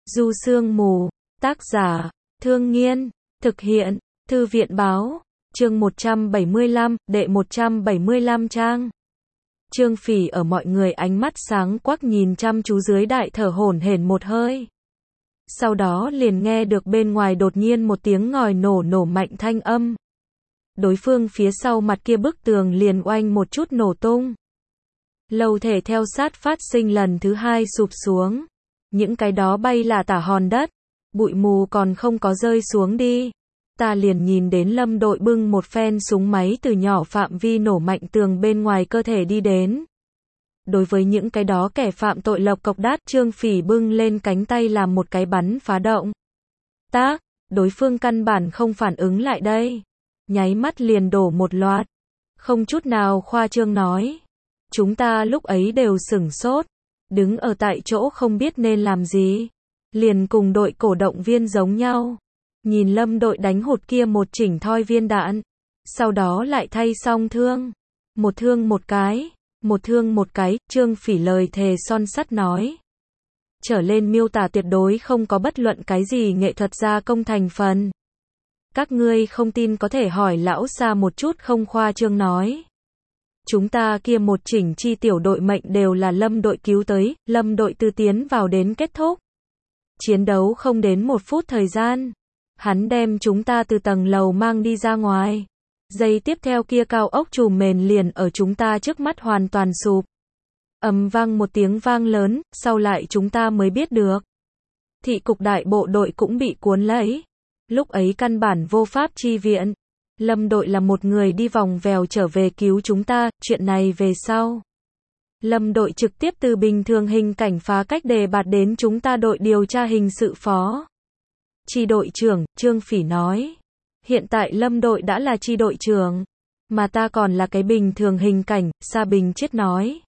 Du Sương Mù, tác giả, Thương Nghiên, thực hiện, Thư viện báo, chương 175, đệ 175 trang. Trương Phỉ ở mọi người ánh mắt sáng quắc nhìn chăm chú dưới đại thở hổn hển một hơi. Sau đó liền nghe được bên ngoài đột nhiên một tiếng ngòi nổ mạnh thanh âm. Đối phương phía sau mặt kia bức tường liền oanh một chút nổ tung. Lầu thể theo sát phát sinh lần thứ hai sụp xuống. Những cái đó bay là tả hòn đất. Bụi mù còn không có rơi xuống đi. Ta liền nhìn đến Lâm đội bưng một phen súng máy từ nhỏ phạm vi nổ mạnh tường bên ngoài cơ thể đi đến. Đối với những cái đó kẻ phạm tội lộc cộc đát, Trương Phỉ bưng lên cánh tay làm một cái bắn phá động. Tác, đối phương căn bản không phản ứng lại đây. Nháy mắt liền đổ một loạt. Không chút nào khoa trương nói. Chúng ta lúc ấy đều sửng sốt. Đứng ở tại chỗ không biết nên làm gì. Liền cùng đội cổ động viên giống nhau. Nhìn Lâm đội đánh hụt kia một chỉnh thoi viên đạn. Sau đó lại thay xong thương. Một thương một cái. Một thương một cái, Trương Phỉ lời thề son sắt nói. Trở lên miêu tả tuyệt đối không có bất luận cái gì nghệ thuật gia công thành phần. Các ngươi không tin có thể hỏi lão Sa một chút, không khoa trương nói. Chúng ta kia một chỉnh chi tiểu đội mệnh đều là Lâm đội cứu tới, Lâm đội từ tiến vào đến kết thúc. Chiến đấu không đến 1 phút thời gian. Hắn đem chúng ta từ tầng lầu mang đi ra ngoài. Giây tiếp theo kia cao ốc trùm mền liền ở chúng ta trước mắt hoàn toàn sụp. Ầm vang một tiếng vang lớn, sau lại chúng ta mới biết được. Thị cục đại bộ đội cũng bị cuốn lấy. Lúc ấy căn bản vô pháp chi viện. Lâm đội là một người đi vòng vèo trở về cứu chúng ta, chuyện này về sau. Lâm đội trực tiếp từ bình thường hình cảnh phá cách đề bạt đến chúng ta đội điều tra hình sự phó. Chi đội trưởng, Trương Phỉ nói. Hiện tại Lâm đội đã là chi đội trưởng. Mà ta còn là cái bình thường hình cảnh, Sa Bình Chiết nói.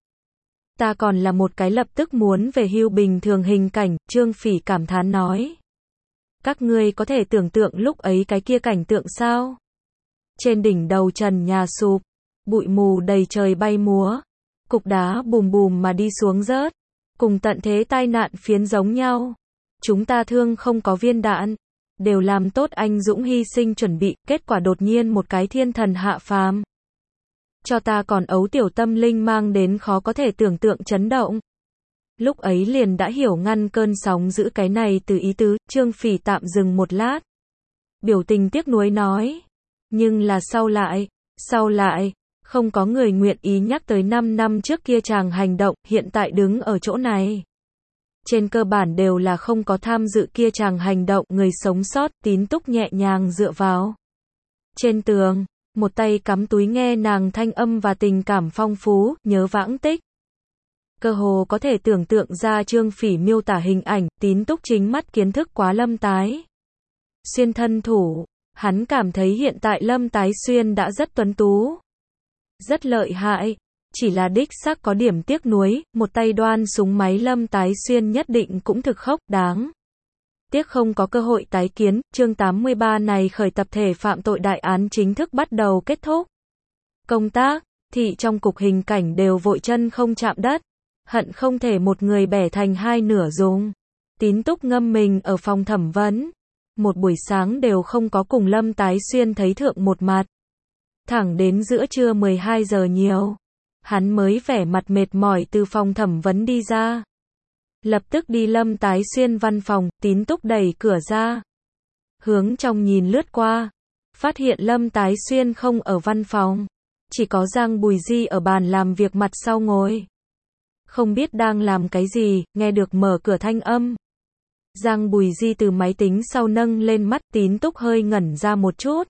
Ta còn là một cái lập tức muốn về hưu bình thường hình cảnh, Trương Phỉ cảm thán nói. Các ngươi có thể tưởng tượng lúc ấy cái kia cảnh tượng sao? Trên đỉnh đầu trần nhà sụp, bụi mù đầy trời bay múa, cục đá bùm bùm mà đi xuống rớt, cùng tận thế tai nạn phiến giống nhau. Chúng ta thương không có viên đạn, đều làm tốt anh dũng hy sinh chuẩn bị, kết quả đột nhiên một cái thiên thần hạ phàm. Cho ta còn ấu tiểu tâm linh mang đến khó có thể tưởng tượng chấn động. Lúc ấy liền đã hiểu ngăn cơn sóng giữ cái này từ ý tứ, Trương Phỉ tạm dừng một lát. Biểu tình tiếc nuối nói. Nhưng là sau lại, không có người nguyện ý nhắc tới 5 năm trước kia chàng hành động, hiện tại đứng ở chỗ này. Trên cơ bản đều là không có tham dự kia chàng hành động, người sống sót, Tín Túc nhẹ nhàng dựa vào trên tường, một tay cắm túi nghe nàng thanh âm và tình cảm phong phú, nhớ vãng tích. Cơ hồ có thể tưởng tượng ra Trương Phỉ miêu tả hình ảnh, Tín Túc chính mắt kiến thức quá Lâm Tái Xuyên thân thủ. Hắn cảm thấy hiện tại Lâm Tái Xuyên đã rất tuấn tú, rất lợi hại, chỉ là đích xác có điểm tiếc nuối, một tay đoan súng máy Lâm Tái Xuyên nhất định cũng thực khốc, đáng tiếc không có cơ hội tái kiến. Chương 83 này khởi tập thể phạm tội đại án chính thức bắt đầu kết thúc. Công tác, thị trong cục hình cảnh đều vội chân không chạm đất, hận không thể một người bẻ thành hai nửa dùng. Tín Túc ngâm mình ở phòng thẩm vấn. Một buổi sáng đều không có cùng Lâm Tái Xuyên thấy thượng một mặt. Thẳng đến giữa trưa 12 giờ nhiều, hắn mới vẻ mặt mệt mỏi từ phòng thẩm vấn đi ra. Lập tức đi Lâm Tái Xuyên văn phòng, Tín Túc đẩy cửa ra. Hướng trong nhìn lướt qua, phát hiện Lâm Tái Xuyên không ở văn phòng. Chỉ có Giang Bùi Di ở bàn làm việc mặt sau ngồi. Không biết đang làm cái gì, nghe được mở cửa thanh âm. Giang Bùi Di từ máy tính sau nâng lên mắt, Tín Túc hơi ngẩn ra một chút.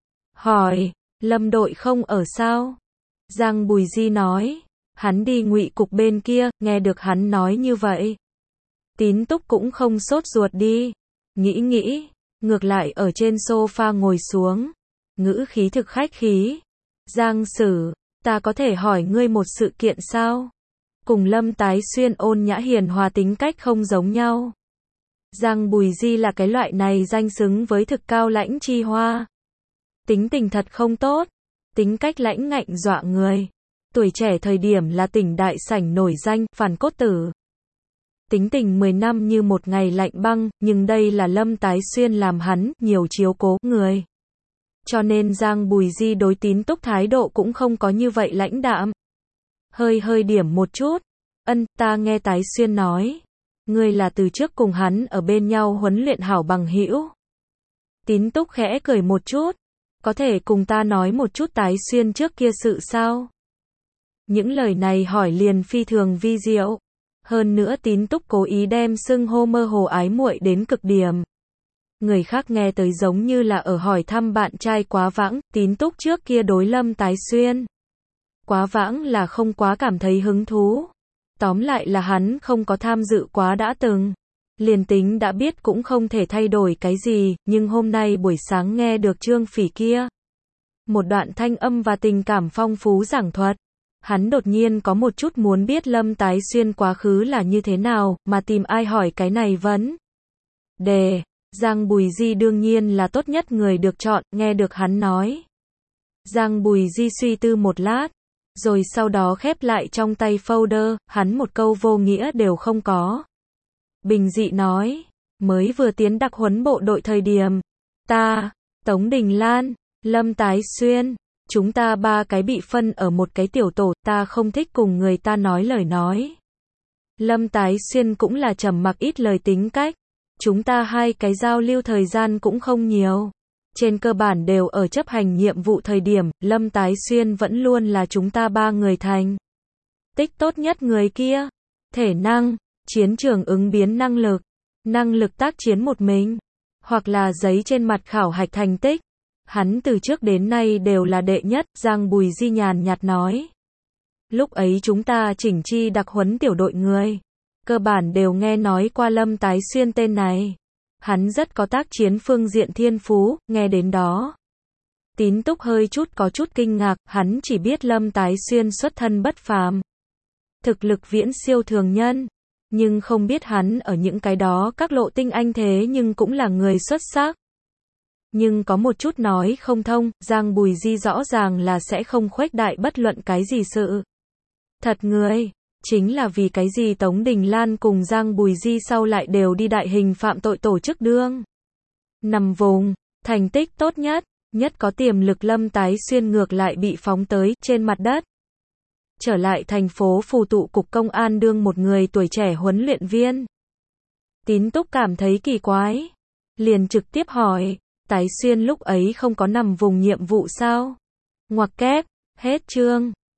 Hỏi, Lâm đội không ở sao? Giang Bùi Di nói, hắn đi Ngụy cục bên kia, nghe được hắn nói như vậy. Tín Túc cũng không sốt ruột đi. Nghĩ, ngược lại ở trên sofa ngồi xuống. Ngữ khí thực khách khí. Giang Sử, ta có thể hỏi ngươi một sự kiện sao? Cùng Lâm Tái Xuyên ôn nhã hiền hòa tính cách không giống nhau. Giang Bùi Di là cái loại này danh xứng với thực cao lãnh chi hoa. Tính tình thật không tốt. Tính cách lãnh ngạnh dọa người. Tuổi trẻ thời điểm là tỉnh đại sảnh nổi danh, phản cốt tử. tính tình 10 năm như một ngày lạnh băng, nhưng đây là Lâm Tái Xuyên làm hắn nhiều chiếu cố người. Cho nên Giang Bùi Di đối Tín Túc thái độ cũng không có như vậy lãnh đạm. Hơi điểm một chút. Ta nghe Tái Xuyên nói. Ngươi là từ trước cùng hắn ở bên nhau huấn luyện hảo bằng hữu. Tín Túc khẽ cười một chút. Có thể cùng ta nói một chút Tái Xuyên trước kia sự sao? Những lời này hỏi liền phi thường vi diệu. Hơn nữa Tín Túc cố ý đem xưng hô mơ hồ ái muội đến cực điểm. Người khác nghe tới giống như là ở hỏi thăm bạn trai Quá Vãng. Tín Túc trước kia đối Lâm Tái Xuyên Quá Vãng là không quá cảm thấy hứng thú. Tóm lại là hắn không có tham dự quá đã từng. Liền tính đã biết cũng không thể thay đổi cái gì, nhưng hôm nay buổi sáng nghe được Trương Phỉ kia. Một đoạn thanh âm và tình cảm phong phú giảng thuật. Hắn đột nhiên có một chút muốn biết Lâm Tái Xuyên quá khứ là như thế nào, mà tìm ai hỏi cái này vấn đề. Giang Bùi Di đương nhiên là tốt nhất người được chọn, nghe được hắn nói. Giang Bùi Di suy tư một lát, rồi sau đó khép lại trong tay folder, hắn một câu vô nghĩa đều không có. Bình dị nói, mới vừa tiến đặc huấn bộ đội thời điểm, ta, Tống Đình Lan, Lâm Tái Xuyên, chúng ta ba cái bị phân ở một cái tiểu tổ, ta không thích cùng người ta nói lời nói. Lâm Tái Xuyên cũng là trầm mặc ít lời tính cách, chúng ta hai cái giao lưu thời gian cũng không nhiều. Trên cơ bản đều ở chấp hành nhiệm vụ thời điểm, Lâm Tái Xuyên vẫn luôn là chúng ta ba người thành tích tốt nhất người kia. Thể năng, chiến trường ứng biến năng lực tác chiến một mình, hoặc là giấy trên mặt khảo hạch thành tích. Hắn từ trước đến nay đều là đệ nhất, Giang Bùi Di nhàn nhạt nói. Lúc ấy chúng ta chỉnh chi đặc huấn tiểu đội người. Cơ bản đều nghe nói qua Lâm Tái Xuyên tên này. Hắn rất có tác chiến phương diện thiên phú, nghe đến đó. Tín Túc có chút kinh ngạc, hắn chỉ biết Lâm Tái Xuyên xuất thân bất phàm. Thực lực viễn siêu thường nhân. Nhưng không biết hắn ở những cái đó các lộ tinh anh thế nhưng cũng là người xuất sắc. Nhưng có một chút nói không thông, Giang Bùi Di rõ ràng là sẽ không khuếch đại bất luận cái gì sự. Thật người, chính là vì cái gì Tống Đình Lan cùng Giang Bùi Di sau lại đều đi đại hình phạm tội tổ chức đương. Nằm vùng, thành tích tốt nhất có tiềm lực Lâm Tái Xuyên ngược lại bị phóng tới trên mặt đất. Trở lại thành phố phù tụ cục công an đương một người tuổi trẻ huấn luyện viên. Tín Túc cảm thấy kỳ quái. Liền trực tiếp hỏi, Tái Xuyên lúc ấy không có nằm vùng nhiệm vụ sao? Ngoặc kép, hết chương.